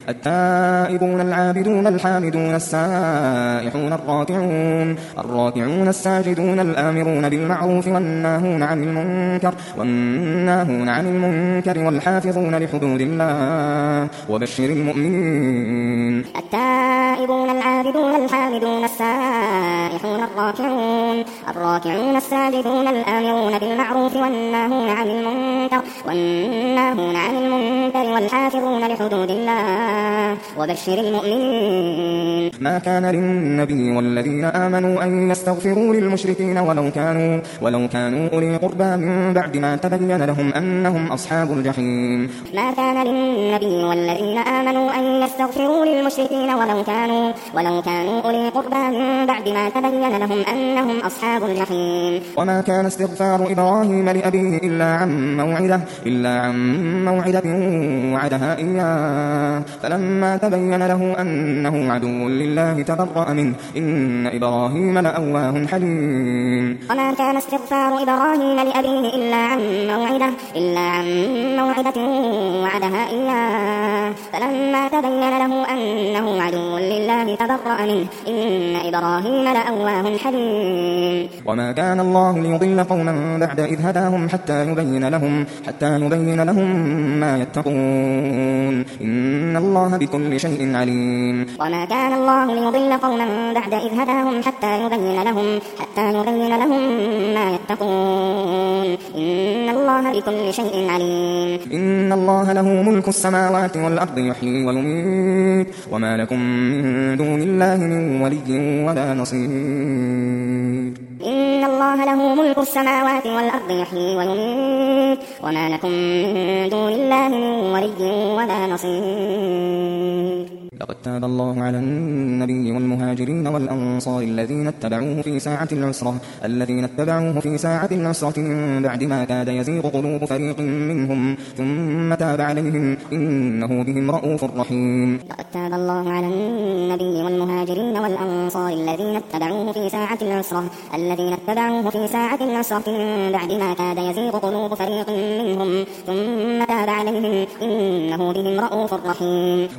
التائبون العابدون الحامدون السائحون الراكعون الساجدون الآمرون بالمعروف والناهون عن المنكر والحافظون لحدود الله وبشر المؤمنين. التائبون العابدون الحامدون السائحون الراكعون الساجدون الآمرون بالمعروف والناهون عن المنكر والحافظون لحدود الله وبشر المؤمنين. ما كان للنبي والذين آمنوا أن يستغفروا للمشركين ولو كانوا أولي قربى من بعد ما تبين لهم أنهم أصحاب الجحيم. ما كان للنبي والذين آمنوا أن يستغفروا للمشركين ولو كانوا أولي قربى من بعد ما تبين لهم أنهم أصحاب الجحيم. وما كان استغفار إبراهيم لأبيه إلا عن موعدة وعدها إياه فلما تبين له أنه عدو لله تبرأ منه إن إبراهيم لأواه حليم. وما كان استغفار إبراهيم لأبيه إلا عن موعدة وعدها إياه فلما تبين له أنه عدو لله تبرأ منه إن إبراهيم لأواه حليم. وما كان الله ليضل قوما بعد إذ هداهم حتى يبين لهم ما يتقون إن الله بكل شيء عليم. وما كان الله ليضل قوما بعد إذ هداهم حتى يبين لهم ما يتقون إن الله بكل شيء عليم. إن الله له ملك السماوات والأرض يحيي ويميت وما لكم من دون الله من ولي ولا نصير. إن الله له ملك السماوات والأرض يحيي ويميت وما لكم من دون الله من ولي ولا نصير. لقد تاب الله على النبي والمهاجرين والأنصار الذين اتبعوه في ساعة العسرة من بعد ما كاد يزيغ قلوب فريق منهم ثم تاب عليهم إنه بهم رؤوف رحيم. لقد تاب الله على النبي والمهاجرين والأنصار الذين اتبعوه في ساعة العسرة من بعد ما كاد يزيغ قلوب فريق منهم ثم تاب عليهم إنه بهم رؤوف رحيم.